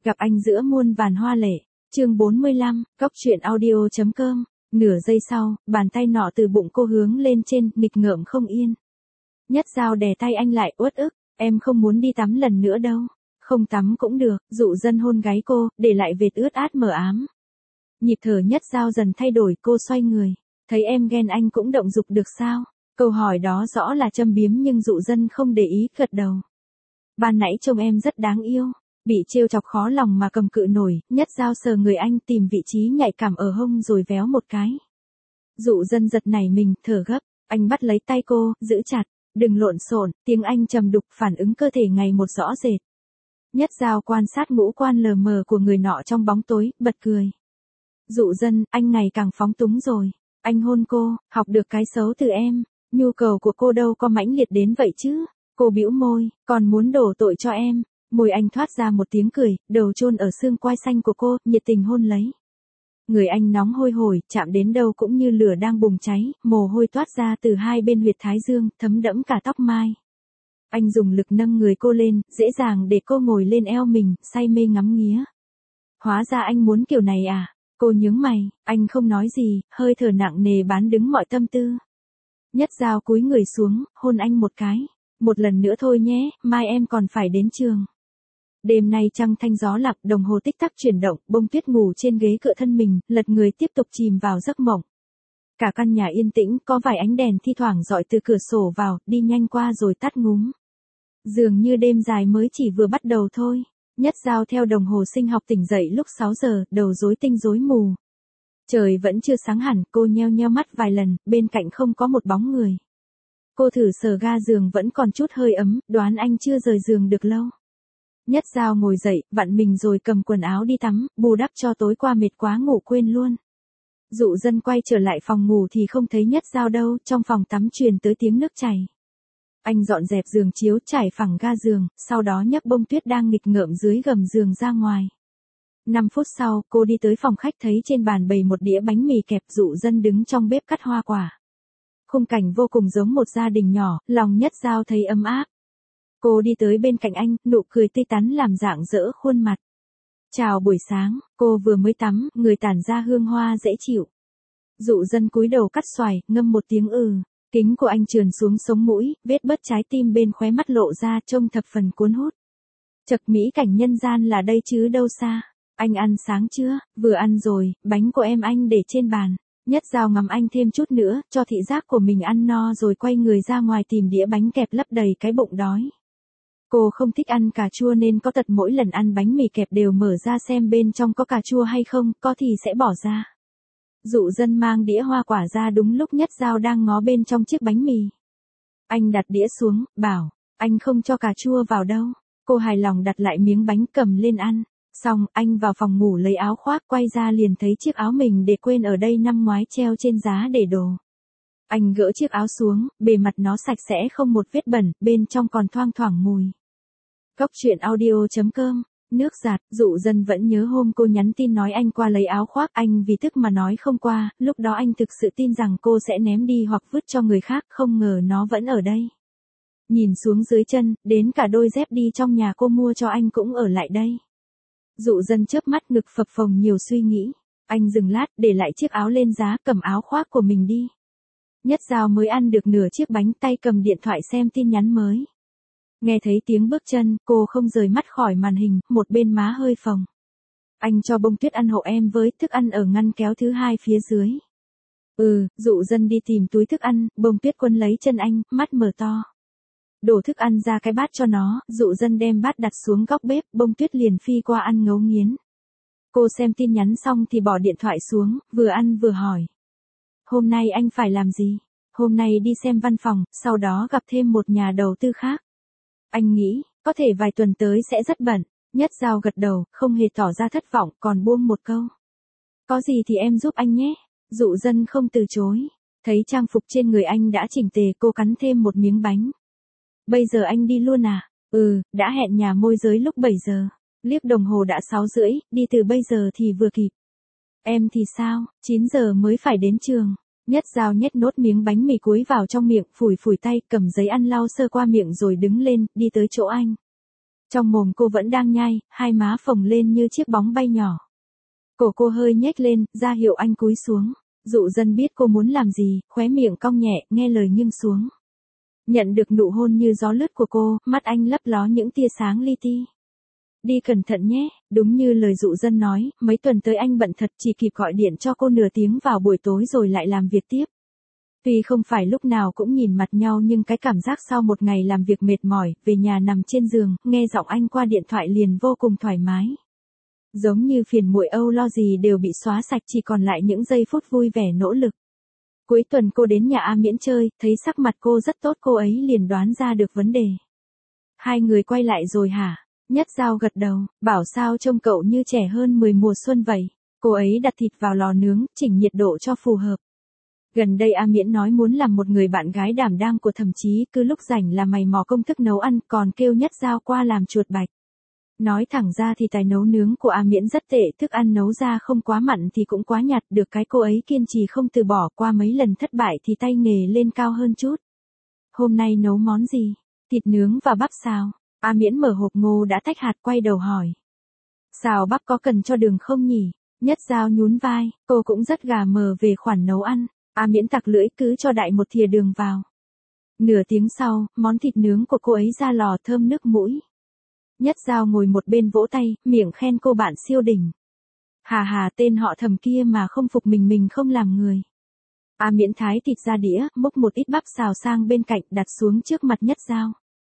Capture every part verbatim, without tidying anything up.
Gặp anh giữa muôn vàn hoa lệ. Chương bốn mươi lăm, Cóc truyện audio chấm com. Nửa giây sau, bàn tay nọ từ bụng cô hướng lên trên, nghịch ngợm không yên. Nhất Giao đè tay anh lại, uất ức, em không muốn đi tắm lần nữa đâu. Không tắm cũng được, dụ dân hôn gáy cô, để lại vệt ướt át mờ ám. Nhịp thở Nhất Giao dần thay đổi, cô xoay người. Thấy em ghen anh cũng động dục được sao? Câu hỏi đó rõ là châm biếm nhưng dụ dân không để ý, gật đầu. Ban nãy trông em rất đáng yêu. Bị trêu chọc khó lòng mà cầm cự nổi, Nhất Giao sờ người anh tìm vị trí nhạy cảm ở hông rồi véo một cái. Dụ dân giật nảy mình, thở gấp, anh bắt lấy tay cô, giữ chặt, đừng lộn xộn, tiếng anh trầm đục, phản ứng cơ thể ngày một rõ rệt. Nhất Giao quan sát ngũ quan lờ mờ của người nọ trong bóng tối, bật cười. Dụ dân, anh ngày càng phóng túng rồi, anh hôn cô, học được cái xấu từ em, nhu cầu của cô đâu có mãnh liệt đến vậy chứ. Cô bĩu môi, còn muốn đổ tội cho em. Môi anh thoát ra một tiếng cười, đầu chôn ở xương quai xanh của cô, nhiệt tình hôn lấy. Người anh nóng hôi hổi, chạm đến đâu cũng như lửa đang bùng cháy, mồ hôi toát ra từ hai bên huyệt thái dương, thấm đẫm cả tóc mai. Anh dùng lực nâng người cô lên, dễ dàng để cô ngồi lên eo mình, say mê ngắm nghía. Hóa ra anh muốn kiểu này à? Cô nhướng mày, anh không nói gì, hơi thở nặng nề bán đứng mọi tâm tư. Nhất Giao cúi người xuống, hôn anh một cái. Một lần nữa thôi nhé, mai em còn phải đến trường. Đêm nay trăng thanh gió lặng, đồng hồ tích tắc chuyển động, Bông Tuyết ngủ trên ghế cựa thân mình, lật người tiếp tục chìm vào giấc mộng. Cả căn nhà yên tĩnh, có vài ánh đèn thi thoảng dọi từ cửa sổ vào, đi nhanh qua rồi tắt ngúm. Dường như đêm dài mới chỉ vừa bắt đầu thôi. Nhất Giao theo đồng hồ sinh học tỉnh dậy lúc sáu giờ, đầu rối tinh rối mù. Trời vẫn chưa sáng hẳn, cô nheo nheo mắt vài lần, bên cạnh không có một bóng người. Cô thử sờ ga giường vẫn còn chút hơi ấm, đoán anh chưa rời giường được lâu. Nhất Giao ngồi dậy, vặn mình rồi cầm quần áo đi tắm, bù đắp cho tối qua mệt quá ngủ quên luôn. Dụ dân quay trở lại phòng ngủ thì không thấy Nhất Giao đâu, trong phòng tắm truyền tới tiếng nước chảy. Anh dọn dẹp giường chiếu, trải phẳng ga giường, sau đó nhấc Bông Tuyết đang nghịch ngợm dưới gầm giường ra ngoài. Năm phút sau, cô đi tới phòng khách thấy trên bàn bày một đĩa bánh mì kẹp, dụ dân đứng trong bếp cắt hoa quả. Khung cảnh vô cùng giống một gia đình nhỏ, lòng Nhất Giao thấy ấm áp. Cô đi tới bên cạnh anh, nụ cười tươi tắn làm rạng rỡ khuôn mặt. Chào buổi sáng, cô vừa mới tắm, người tản ra hương hoa dễ chịu. Dụ dân cúi đầu cắt xoài, ngâm một tiếng ừ. Kính của anh trườn xuống sống mũi, vết bớt trái tim bên khóe mắt lộ ra, trông thập phần cuốn hút. Chật mỹ cảnh nhân gian là đây chứ đâu xa. Anh ăn sáng chưa? Vừa ăn rồi, bánh của em anh để trên bàn. Nhất Giao ngắm anh thêm chút nữa, cho thị giác của mình ăn no rồi quay người ra ngoài tìm đĩa bánh kẹp lấp đầy cái bụng đói. Cô không thích ăn cà chua nên có tật mỗi lần ăn bánh mì kẹp đều mở ra xem bên trong có cà chua hay không, có thì sẽ bỏ ra. Dụ dân mang đĩa hoa quả ra đúng lúc Nhất Giao đang ngó bên trong chiếc bánh mì. Anh đặt đĩa xuống, bảo, anh không cho cà chua vào đâu. Cô hài lòng đặt lại miếng bánh cầm lên ăn. Xong, anh vào phòng ngủ lấy áo khoác, quay ra liền thấy chiếc áo mình để quên ở đây năm ngoái treo trên giá để đồ. Anh gỡ chiếc áo xuống, bề mặt nó sạch sẽ không một vết bẩn, bên trong còn thoang thoảng mùi. Cóc truyện audio chấm com. Nước giạt, dụ dân vẫn nhớ hôm cô nhắn tin nói anh qua lấy áo khoác, anh vì tức mà nói không qua, lúc đó anh thực sự tin rằng cô sẽ ném đi hoặc vứt cho người khác, không ngờ nó vẫn ở đây. Nhìn xuống dưới chân, đến cả đôi dép đi trong nhà cô mua cho anh cũng ở lại đây. Dụ dân chớp mắt, ngực phập phồng nhiều suy nghĩ. Anh dừng lát, để lại chiếc áo lên giá, cầm áo khoác của mình đi. Nhất Giao mới ăn được nửa chiếc bánh, tay cầm điện thoại xem tin nhắn mới. Nghe thấy tiếng bước chân, cô không rời mắt khỏi màn hình, một bên má hơi phồng. Anh cho Bông Tuyết ăn hộ em với, thức ăn ở ngăn kéo thứ hai phía dưới. Ừ, dụ dân đi tìm túi thức ăn, Bông Tuyết quấn lấy chân anh, mắt mở to. Đổ thức ăn ra cái bát cho nó, dụ dân đem bát đặt xuống góc bếp, Bông Tuyết liền phi qua ăn ngấu nghiến. Cô xem tin nhắn xong thì bỏ điện thoại xuống, vừa ăn vừa hỏi. Hôm nay anh phải làm gì? Hôm nay đi xem văn phòng, sau đó gặp thêm một nhà đầu tư khác. Anh nghĩ, có thể vài tuần tới sẽ rất bận. Nhất Giao gật đầu, không hề tỏ ra thất vọng, còn buông một câu. Có gì thì em giúp anh nhé. Dụ dân không từ chối. Thấy trang phục trên người anh đã chỉnh tề, cô cắn thêm một miếng bánh. Bây giờ anh đi luôn à? Ừ, đã hẹn nhà môi giới lúc bảy giờ. Liếc đồng hồ đã sáu rưỡi, đi từ bây giờ thì vừa kịp. Em thì sao, chín giờ mới phải đến trường. Nhất Giao nhét nốt miếng bánh mì cuối vào trong miệng, phủi phủi tay, cầm giấy ăn lau sơ qua miệng rồi đứng lên, đi tới chỗ anh. Trong mồm cô vẫn đang nhai, hai má phồng lên như chiếc bóng bay nhỏ. Cổ cô hơi nhếch lên, ra hiệu anh cúi xuống. Dụ Dân biết cô muốn làm gì, khóe miệng cong nhẹ, nghe lời nghiêng xuống. Nhận được nụ hôn như gió lướt của cô, mắt anh lấp ló những tia sáng li ti. Đi cẩn thận nhé, đúng như lời Dụ Dân nói, mấy tuần tới anh bận thật, chỉ kịp gọi điện cho cô nửa tiếng vào buổi tối rồi lại làm việc tiếp. Tuy không phải lúc nào cũng nhìn mặt nhau nhưng cái cảm giác sau một ngày làm việc mệt mỏi, về nhà nằm trên giường, nghe giọng anh qua điện thoại liền vô cùng thoải mái. Giống như phiền muội âu lo gì đều bị xóa sạch, chỉ còn lại những giây phút vui vẻ nỗ lực. Cuối tuần cô đến nhà A Miễn chơi, thấy sắc mặt cô rất tốt, cô ấy liền đoán ra được vấn đề. Hai người quay lại rồi hả? Nhất Giao gật đầu, bảo sao trông cậu như trẻ hơn mười mùa xuân vậy. Cô ấy đặt thịt vào lò nướng, chỉnh nhiệt độ cho phù hợp. Gần đây A Miễn nói muốn làm một người bạn gái đảm đang của thẩm chí, cứ lúc rảnh là mày mò công thức nấu ăn, còn kêu Nhất Giao qua làm chuột bạch. Nói thẳng ra thì tài nấu nướng của A Miễn rất tệ, thức ăn nấu ra không quá mặn thì cũng quá nhạt, được cái cô ấy kiên trì không từ bỏ, qua mấy lần thất bại thì tay nghề lên cao hơn chút. Hôm nay nấu món gì? Thịt nướng và bắp xào. A Miễn mở hộp ngô đã tách hạt, quay đầu hỏi. Xào bắp có cần cho đường không nhỉ? Nhất Giao nhún vai, cô cũng rất gà mờ về khoản nấu ăn. A Miễn tặc lưỡi, cứ cho đại một thìa đường vào. Nửa tiếng sau, món thịt nướng của cô ấy ra lò thơm nước mũi. Nhất Giao ngồi một bên vỗ tay, miệng khen cô bạn siêu đỉnh. Hà hà, tên họ Thẩm kia mà không phục mình mình không làm người. A Miễn thái thịt ra đĩa, múc một ít bắp xào sang bên cạnh, đặt xuống trước mặt Nhất Giao.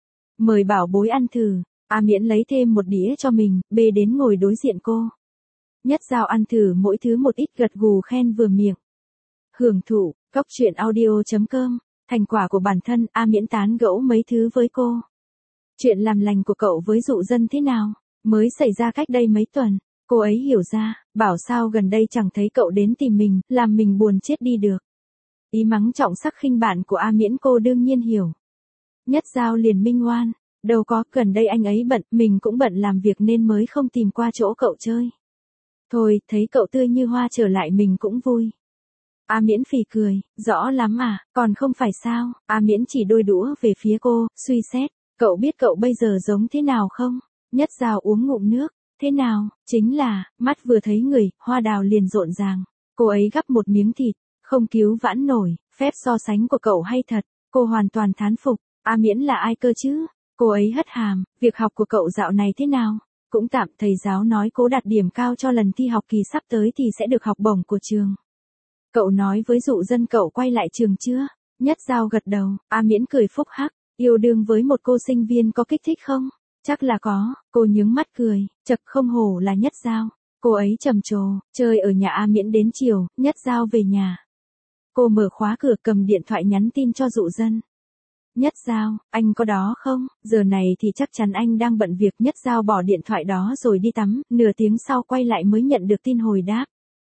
Mời bảo bối ăn thử. A Miễn lấy thêm một đĩa cho mình, bê đến ngồi đối diện cô. Nhất Giao ăn thử mỗi thứ một ít, gật gù khen vừa miệng. Hưởng thụ, Cóc Truyện Audio chấm com, thành quả của bản thân. A Miễn tán gẫu mấy thứ với cô. Chuyện làm lành của cậu với Dụ Dân thế nào? Mới xảy ra cách đây mấy tuần. Cô ấy hiểu ra, bảo sao gần đây chẳng thấy cậu đến tìm mình, làm mình buồn chết đi được. Ý mắng trọng sắc khinh bạn của A Miễn cô đương nhiên hiểu. Nhất Giao liền minh oan. Đâu có, gần đây anh ấy bận, mình cũng bận làm việc nên mới không tìm qua chỗ cậu chơi. Thôi, thấy cậu tươi như hoa trở lại mình cũng vui. A Miễn phì cười, rõ lắm à, còn không phải sao? A Miễn chỉ đôi đũa về phía cô, suy xét. Cậu biết cậu bây giờ giống thế nào không? Nhất Giao uống ngụm nước. Thế nào? Chính là, mắt vừa thấy người, hoa đào liền rộn ràng. Cô ấy gắp một miếng thịt, không cứu vãn nổi, phép so sánh của cậu hay thật. Cô hoàn toàn thán phục. A Miễn là ai cơ chứ? Cô ấy hất hàm, việc học của cậu dạo này thế nào? Cũng tạm, thầy giáo nói cố đạt điểm cao cho lần thi học kỳ sắp tới thì sẽ được học bổng của trường. Cậu nói với Dụ Dân cậu quay lại trường chưa? Nhất Giao gật đầu. A Miễn cười phúc hắc. Yêu đương với một cô sinh viên có kích thích không? Chắc là có. Cô nhướng mắt cười, chật không hổ là Nhất Giao. Cô ấy trầm trồ, chơi ở nhà A Miễn đến chiều, Nhất Giao về nhà. Cô mở khóa cửa, cầm điện thoại nhắn tin cho Dụ Dân. Nhất Giao, anh có đó không? Giờ này thì chắc chắn anh đang bận việc. Nhất Giao bỏ điện thoại đó rồi đi tắm, nửa tiếng sau quay lại mới nhận được tin hồi đáp.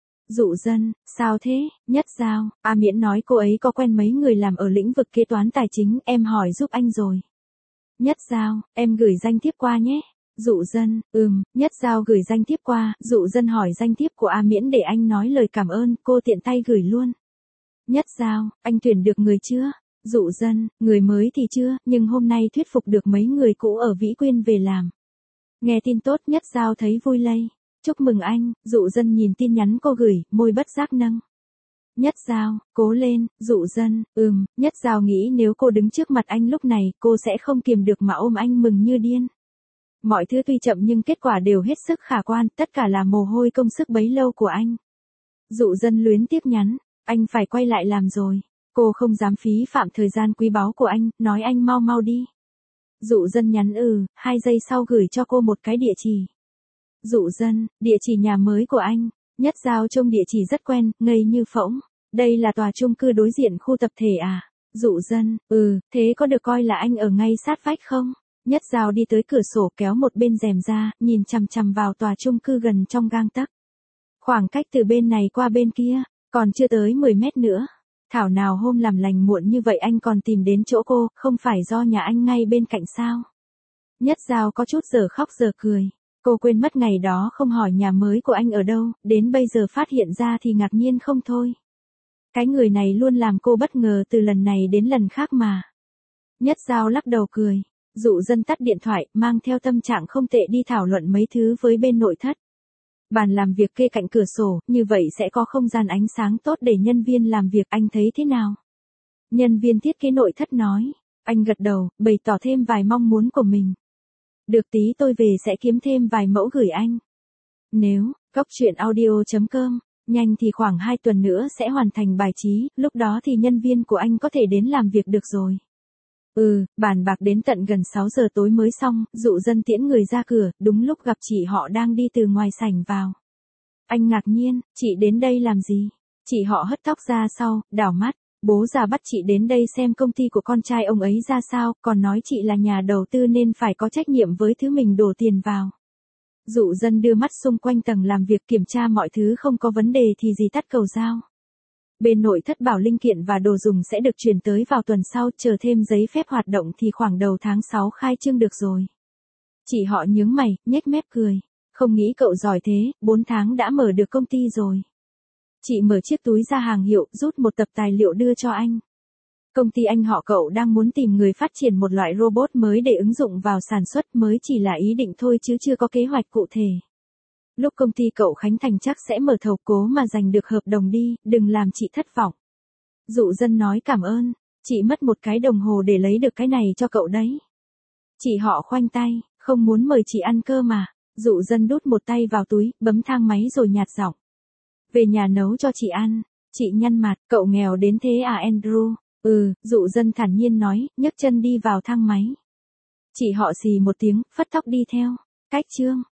Dụ Dân, sao thế? Nhất Giao, A Miễn nói cô ấy có quen mấy người làm ở lĩnh vực kế toán tài chính, em hỏi giúp anh rồi. Nhất Giao, em gửi danh thiếp qua nhé. Dụ Dân, ừm, Nhất Giao gửi danh thiếp qua, Dụ Dân hỏi danh thiếp của A Miễn để anh nói lời cảm ơn, cô tiện tay gửi luôn. Nhất Giao, anh tuyển được người chưa? Dụ Dân, người mới thì chưa, nhưng hôm nay thuyết phục được mấy người cũ ở Vĩ Quyên về làm. Nghe tin tốt, Nhất Giao thấy vui lây. Chúc mừng anh. Dụ Dân nhìn tin nhắn cô gửi, môi bất giác nâng. Nhất Giao, cố lên. Dụ Dân, ừm. Nhất Giao nghĩ nếu cô đứng trước mặt anh lúc này, cô sẽ không kiềm được mà ôm anh mừng như điên. Mọi thứ tuy chậm nhưng kết quả đều hết sức khả quan, tất cả là mồ hôi công sức bấy lâu của anh. Dụ Dân luyến tiếp nhắn, anh phải quay lại làm rồi. Cô không dám phí phạm thời gian quý báu của anh, nói anh mau mau đi. Dụ Dân nhắn ừ, hai giây sau gửi cho cô một cái địa chỉ. Dụ Dân, địa chỉ nhà mới của anh. Nhất Giao trông địa chỉ rất quen, ngây như phỗng. Đây là tòa chung cư đối diện khu tập thể à? Dụ Dân, ừ, thế có được coi là anh ở ngay sát vách không? Nhất Giao đi tới cửa sổ kéo một bên rèm ra, nhìn chằm chằm vào tòa chung cư gần trong gang tấc. Khoảng cách từ bên này qua bên kia, còn chưa tới mười mét nữa. Thảo nào hôm làm lành muộn như vậy anh còn tìm đến chỗ cô, không phải do nhà anh ngay bên cạnh sao? Nhất Giao có chút giờ khóc giờ cười. Cô quên mất ngày đó không hỏi nhà mới của anh ở đâu, đến bây giờ phát hiện ra thì ngạc nhiên không thôi. Cái người này luôn làm cô bất ngờ từ lần này đến lần khác mà. Nhất Giao lắc đầu cười. Dụ dân tắt điện thoại, mang theo tâm trạng không tệ đi thảo luận mấy thứ với bên nội thất. Bàn làm việc kê cạnh cửa sổ, như vậy sẽ có không gian ánh sáng tốt để nhân viên làm việc, anh thấy thế nào? Nhân viên thiết kế nội thất nói. Anh gật đầu, bày tỏ thêm vài mong muốn của mình. Được, tí tôi về sẽ kiếm thêm vài mẫu gửi anh. Nếu, cóc truyện audio chấm com, nhanh thì khoảng hai tuần nữa sẽ hoàn thành bài trí, lúc đó thì nhân viên của anh có thể đến làm việc được rồi. Ừ, bàn bạc đến tận gần sáu giờ tối mới xong, Dụ dân tiễn người ra cửa, đúng lúc gặp chị họ đang đi từ ngoài sảnh vào. Anh ngạc nhiên, chị đến đây làm gì? Chị họ hất tóc ra sau, đảo mắt, bố già bắt chị đến đây xem công ty của con trai ông ấy ra sao, còn nói chị là nhà đầu tư nên phải có trách nhiệm với thứ mình đổ tiền vào. Dụ dân đưa mắt xung quanh tầng làm việc kiểm tra mọi thứ không có vấn đề thì gì tắt cầu giao. Bên nội thất bảo linh kiện và đồ dùng sẽ được chuyển tới vào tuần sau, chờ thêm giấy phép hoạt động thì khoảng đầu tháng sáu khai trương được rồi. Chị họ nhướng mày, nhếch mép cười. Không nghĩ cậu giỏi thế, bốn tháng đã mở được công ty rồi. Chị mở chiếc túi ra hàng hiệu, rút một tập tài liệu đưa cho anh. Công ty anh họ cậu đang muốn tìm người phát triển một loại robot mới để ứng dụng vào sản xuất, mới chỉ là ý định thôi chứ chưa có kế hoạch cụ thể. Lúc công ty cậu khánh thành chắc sẽ mở thầu, cố mà giành được hợp đồng đi, đừng làm chị thất vọng. Dụ dân nói cảm ơn, chị mất một cái đồng hồ để lấy được cái này cho cậu đấy. Chị họ khoanh tay, không muốn mời chị ăn cơ mà. Dụ dân đút một tay vào túi, bấm thang máy rồi nhạt giọng. Về nhà nấu cho chị ăn. Chị nhăn mặt, cậu nghèo đến thế à Andrew? Ừ, Dụ dân thản nhiên nói, nhấc chân đi vào thang máy. Chị họ xì một tiếng, phất tóc đi theo. Cách chương.